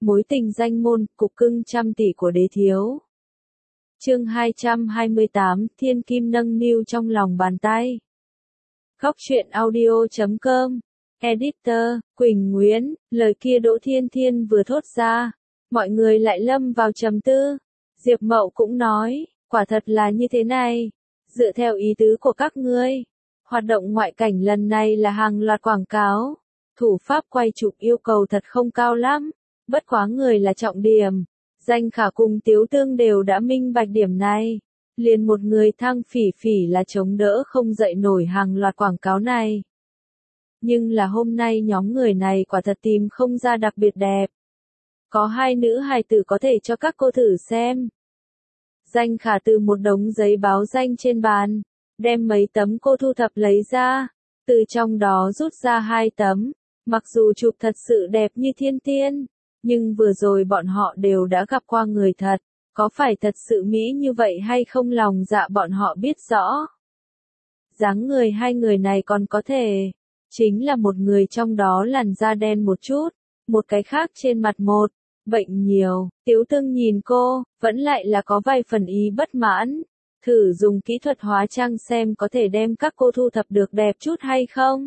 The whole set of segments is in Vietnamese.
Mối tình danh môn, cục cưng trăm tỷ của đế thiếu. Chương 228, Thiên Kim nâng niu trong lòng bàn tay. Góc truyện audio.com. Editor, Quỳnh Nguyễn. Lời kia Đỗ Thiên Thiên vừa thốt ra, mọi người lại lâm vào trầm tư. Diệp Mậu cũng nói, quả thật là như thế này. Dựa theo ý tứ của các ngươi, hoạt động ngoại cảnh lần này là hàng loạt quảng cáo. Thủ pháp quay chụp yêu cầu thật không cao lắm, bất quá người là trọng điểm. Danh Khả cùng Tiếu Tương đều đã minh bạch điểm này. Liền một người Thang Phỉ Phỉ là chống đỡ không dậy nổi hàng loạt quảng cáo này. Nhưng là hôm nay nhóm người này quả thật tìm không ra đặc biệt đẹp. Có hai nữ hài tử có thể cho các cô thử xem. Danh Khả từ một đống giấy báo danh trên bàn, đem mấy tấm cô thu thập lấy ra, từ trong đó rút ra hai tấm. Mặc dù chụp thật sự đẹp như thiên tiên, nhưng vừa rồi bọn họ đều đã gặp qua người thật, có phải thật sự mỹ như vậy hay không lòng dạ bọn họ biết rõ. Dáng người hai người này còn có thể, chính là một người trong đó làn da đen một chút, một cái khác trên mặt một, bệnh nhiều. Tiếu Tương nhìn cô, vẫn lại là có vài phần ý bất mãn, thử dùng kỹ thuật hóa trang xem có thể đem các cô thu thập được đẹp chút hay không.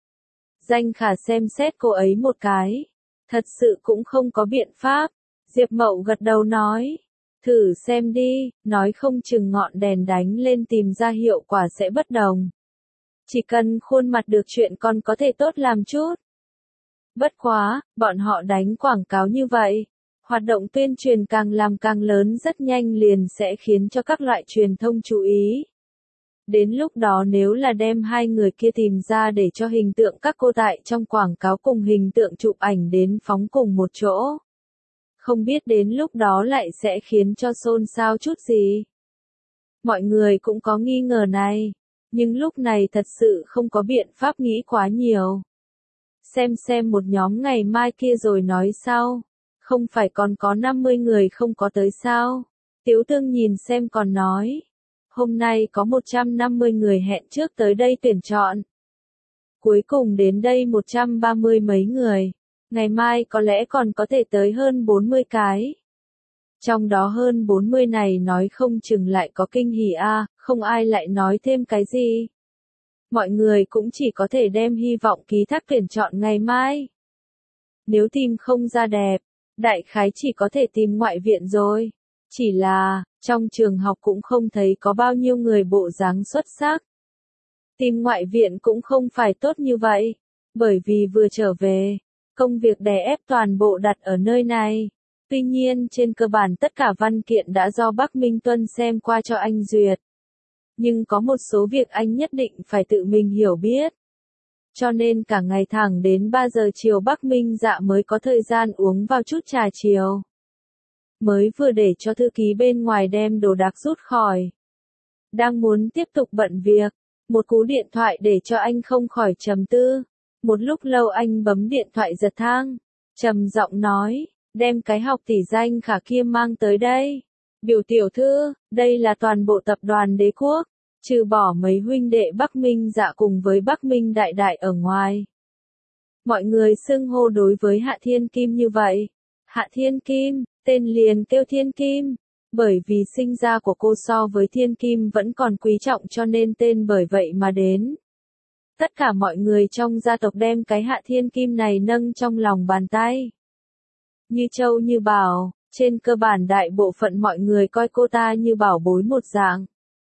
Danh Khả xem xét cô ấy một cái, thật sự cũng không có biện pháp. Diệp Mậu gật đầu nói, thử xem đi, nói không chừng ngọn đèn đánh lên tìm ra hiệu quả sẽ bất đồng. Chỉ cần khuôn mặt được chuyện còn có thể tốt làm chút. Bất quá, bọn họ đánh quảng cáo như vậy, hoạt động tuyên truyền càng làm càng lớn rất nhanh liền sẽ khiến cho các loại truyền thông chú ý. Đến lúc đó nếu là đem hai người kia tìm ra để cho hình tượng các cô tại trong quảng cáo cùng hình tượng chụp ảnh đến phóng cùng một chỗ. Không biết đến lúc đó lại sẽ khiến cho xôn xao chút gì. Mọi người cũng có nghi ngờ này, nhưng lúc này thật sự không có biện pháp nghĩ quá nhiều. Xem một nhóm ngày mai kia rồi nói sau, không phải còn có 50 người không có tới sao. Tiếu Tương nhìn xem còn nói. Hôm nay có 150 người hẹn trước tới đây tuyển chọn. Cuối cùng đến đây 130 mấy người. Ngày mai có lẽ còn có thể tới hơn 40 cái. Trong đó hơn 40 này nói không chừng lại có kinh hỉ a, không ai lại nói thêm cái gì. Mọi người cũng chỉ có thể đem hy vọng ký thác tuyển chọn ngày mai. Nếu tìm không ra đẹp, đại khái chỉ có thể tìm ngoại viện rồi. Chỉ là, trong trường học cũng không thấy có bao nhiêu người bộ dáng xuất sắc. Tìm ngoại viện cũng không phải tốt như vậy, bởi vì vừa trở về, công việc đè ép toàn bộ đặt ở nơi này. Tuy nhiên trên cơ bản tất cả văn kiện đã do Bắc Minh Tuân xem qua cho anh duyệt. Nhưng có một số việc anh nhất định phải tự mình hiểu biết. Cho nên cả ngày thẳng đến 3 giờ chiều Bắc Minh Dạ mới có thời gian uống vào chút trà chiều. Mới vừa để cho thư ký bên ngoài đem đồ đạc rút khỏi. Đang muốn tiếp tục bận việc, một cú điện thoại để cho anh không khỏi trầm tư. Một lúc lâu anh bấm điện thoại giật thang, trầm giọng nói, đem cái học tỷ Danh Khả kia mang tới đây. Biểu tiểu thư, đây là toàn bộ tập đoàn Đế Quốc, trừ bỏ mấy huynh đệ Bắc Minh Dạ cùng với Bắc Minh Đại Đại ở ngoài. Mọi người xưng hô đối với Hạ Thiên Kim như vậy. Hạ Thiên Kim, tên liền kêu Thiên Kim, bởi vì sinh ra của cô so với Thiên Kim vẫn còn quý trọng cho nên tên bởi vậy mà đến. Tất cả mọi người trong gia tộc đem cái Hạ Thiên Kim này nâng trong lòng bàn tay. Như châu như bảo, trên cơ bản đại bộ phận mọi người coi cô ta như bảo bối một dạng.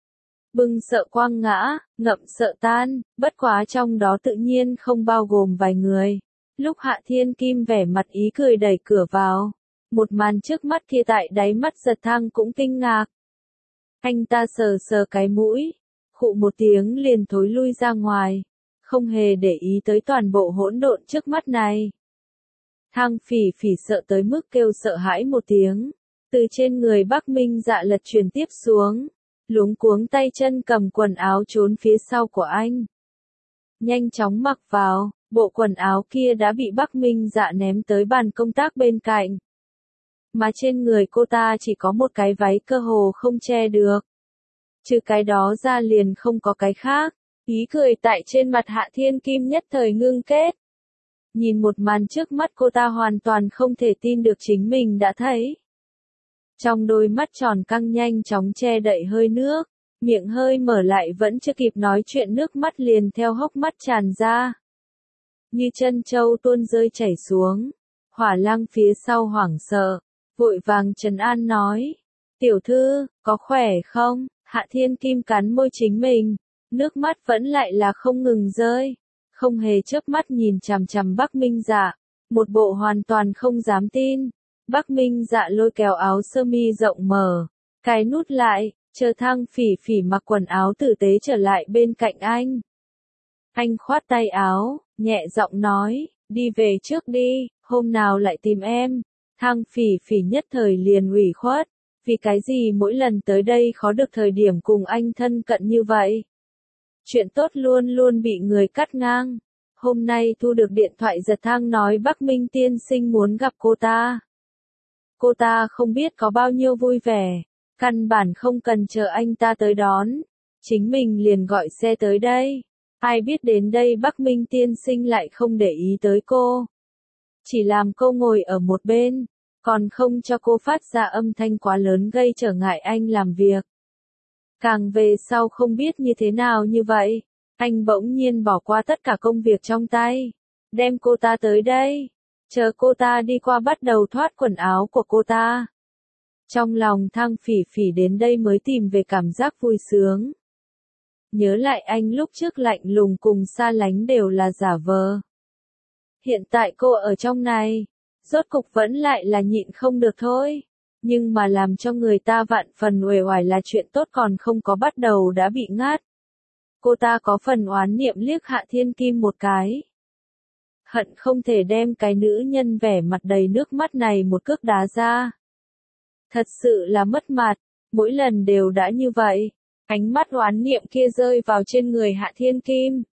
Bưng sợ quăng ngã, ngậm sợ tan, bất quá trong đó tự nhiên không bao gồm vài người. Lúc Hạ Thiên Kim vẻ mặt ý cười đẩy cửa vào, một màn trước mắt kia tại đáy mắt giật thang cũng kinh ngạc. Anh ta sờ sờ cái mũi, khụ một tiếng liền thối lui ra ngoài, không hề để ý tới toàn bộ hỗn độn trước mắt này. Thang Phỉ Phỉ sợ tới mức kêu sợ hãi một tiếng, từ trên người Bắc Minh Dạ lật truyền tiếp xuống, luống cuống tay chân cầm quần áo trốn phía sau của anh. Nhanh chóng mặc vào, bộ quần áo kia đã bị Bắc Minh Dạ ném tới bàn công tác bên cạnh. Mà trên người cô ta chỉ có một cái váy cơ hồ không che được. Trừ cái đó ra liền không có cái khác. Ý cười tại trên mặt Hạ Thiên Kim nhất thời ngưng kết. Nhìn một màn trước mắt cô ta hoàn toàn không thể tin được chính mình đã thấy. Trong đôi mắt tròn căng nhanh chóng che đậy hơi nước, miệng hơi mở lại vẫn chưa kịp nói chuyện nước mắt liền theo hốc mắt tràn ra. Như chân trâu tuôn rơi chảy xuống. Hỏa Lăng phía sau hoảng sợ, vội vàng trấn an nói. Tiểu thư, có khỏe không? Hạ Thiên Kim cắn môi chính mình, nước mắt vẫn lại là không ngừng rơi. Không hề chớp mắt nhìn chằm chằm Bắc Minh Dạ, một bộ hoàn toàn không dám tin. Bắc Minh Dạ lôi kéo áo sơ mi rộng mở, cài nút lại, chờ Thang Phỉ Phỉ mặc quần áo tử tế trở lại bên cạnh anh. Anh khoát tay áo, nhẹ giọng nói, đi về trước đi, hôm nào lại tìm em. Thang Phỉ Phỉ nhất thời liền ủy khuất, vì cái gì mỗi lần tới đây khó được thời điểm cùng anh thân cận như vậy. Chuyện tốt luôn luôn bị người cắt ngang. Hôm nay thu được điện thoại giật thang nói Bắc Minh tiên sinh muốn gặp cô ta. Cô ta không biết có bao nhiêu vui vẻ, căn bản không cần chờ anh ta tới đón, chính mình liền gọi xe tới đây. Ai biết đến đây Bắc Minh tiên sinh lại không để ý tới cô. Chỉ làm cô ngồi ở một bên, còn không cho cô phát ra âm thanh quá lớn gây trở ngại anh làm việc. Càng về sau không biết như thế nào như vậy, anh bỗng nhiên bỏ qua tất cả công việc trong tay, đem cô ta tới đây, chờ cô ta đi qua bắt đầu thoát quần áo của cô ta. Trong lòng Thang Phỉ Phỉ đến đây mới tìm về cảm giác vui sướng. Nhớ lại anh lúc trước lạnh lùng cùng xa lánh đều là giả vờ. Hiện tại cô ở trong này, rốt cục vẫn lại là nhịn không được thôi. Nhưng mà làm cho người ta vạn phần uể oải là chuyện tốt còn không có bắt đầu đã bị ngắt. Cô ta có phần oán niệm liếc Hạ Thiên Kim một cái. Hận không thể đem cái nữ nhân vẻ mặt đầy nước mắt này một cước đá ra. Thật sự là mất mặt, mỗi lần đều đã như vậy. Ánh mắt oán niệm kia rơi vào trên người Hạ Thiên Kim.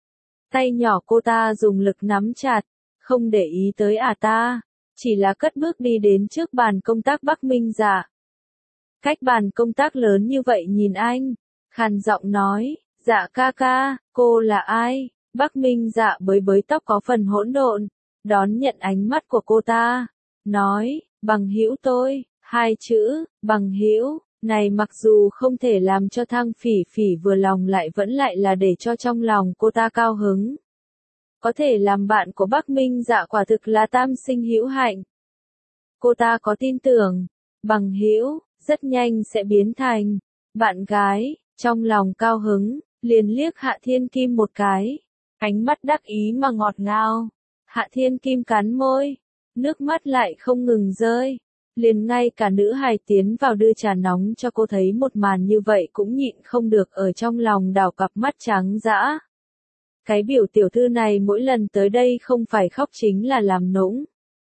Tay nhỏ cô ta dùng lực nắm chặt, không để ý tới ta, chỉ là cất bước đi đến trước bàn công tác Bắc Minh Dạ. Cách bàn công tác lớn như vậy nhìn anh, khàn giọng nói, Dạ ca ca, cô là ai? Bắc Minh Dạ bới bới tóc có phần hỗn độn, đón nhận ánh mắt của cô ta, nói, bằng hữu tôi, hai chữ, bằng hữu. Này mặc dù không thể làm cho Thang Phỉ Phỉ vừa lòng lại vẫn lại là để cho trong lòng cô ta cao hứng. Có thể làm bạn của Bắc Minh Dạ quả thực là tam sinh hữu hạnh. Cô ta có tin tưởng, bằng hữu, rất nhanh sẽ biến thành bạn gái, trong lòng cao hứng, liền liếc Hạ Thiên Kim một cái, ánh mắt đắc ý mà ngọt ngào. Hạ Thiên Kim cắn môi, nước mắt lại không ngừng rơi. Liền ngay cả nữ hài tiến vào đưa trà nóng cho cô thấy một màn như vậy cũng nhịn không được ở trong lòng đảo cặp mắt trắng dã. Cái biểu tiểu thư này mỗi lần tới đây không phải khóc chính là làm nũng.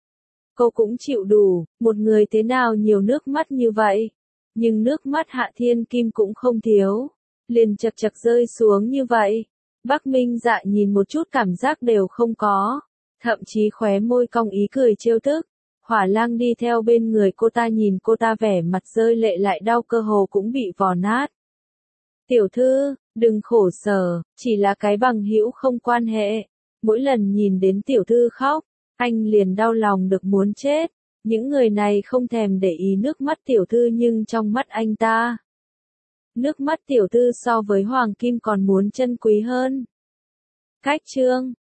Cô cũng chịu đủ, một người thế nào nhiều nước mắt như vậy. Nhưng nước mắt Hạ Thiên Kim cũng không thiếu. Liền chật chật rơi xuống như vậy. Bắc Minh Dạ nhìn một chút cảm giác đều không có. Thậm chí khóe môi cong ý cười trêu tức. Hỏa Lang đi theo bên người cô ta nhìn cô ta vẻ mặt rơi lệ lại đau cơ hồ cũng bị vò nát. Tiểu thư, đừng khổ sở, chỉ là cái bằng hữu không quan hệ. Mỗi lần nhìn đến tiểu thư khóc, anh liền đau lòng được muốn chết. Những người này không thèm để ý nước mắt tiểu thư nhưng trong mắt anh ta. Nước mắt tiểu thư so với hoàng kim còn muốn chân quý hơn. Cách chương